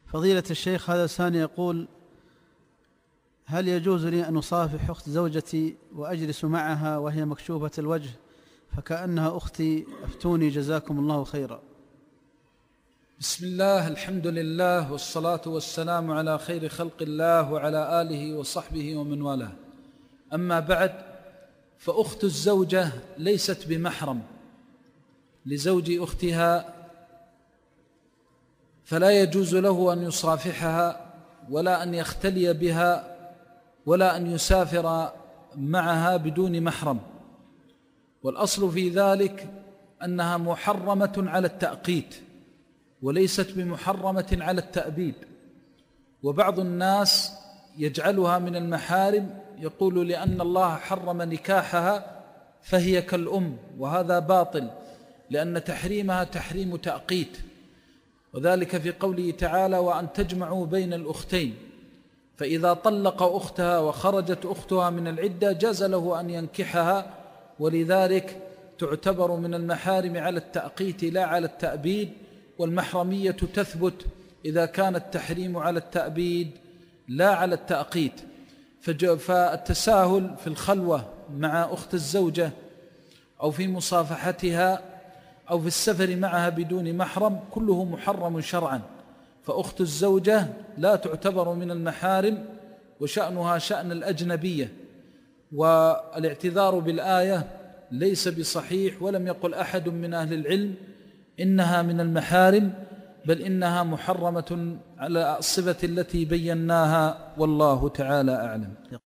فضيلة الشيخ، هذا ثاني يقول: هل يجوز لي أن أصافح أخت زوجتي وأجلس معها وهي مكشوفة الوجه فكأنها أختي؟ أفتوني جزاكم الله خيرا. بسم الله، الحمد لله، والصلاة والسلام على خير خلق الله وعلى آله وصحبه ومن والاه. أما بعد، فأخت الزوجة ليست بمحرم لزوج أختها، فلا يجوز له أن يصافحها ولا أن يختلي بها ولا أن يسافر معها بدون محرم. والأصل في ذلك أنها محرمة على التأقيت وليست بمحرمة على التأبيد. وبعض الناس يجعلها من المحارم، يقول لأن الله حرم نكاحها فهي كالأم، وهذا باطل، لأن تحريمها تحريم تأقيت، وذلك في قوله تعالى: وأن تجمعوا بين الأختين. فإذا طلق أختها وخرجت أختها من العدة جاز له أن ينكحها، ولذلك تعتبر من المحارم على التأقيت لا على التأبيد. والمحرمية تثبت إذا كان التحريم على التأبيد لا على التأقيت. فالتساهل في الخلوة مع أخت الزوجة أو في مصافحتها أو في السفر معها بدون محرم كله محرم شرعا. فأخت الزوجة لا تعتبر من المحارم، وشأنها شأن الأجنبية. والاعتذار بالآية ليس بصحيح، ولم يقل أحد من أهل العلم إنها من المحارم، بل إنها محرمة على الصفة التي بيناها، والله تعالى أعلم.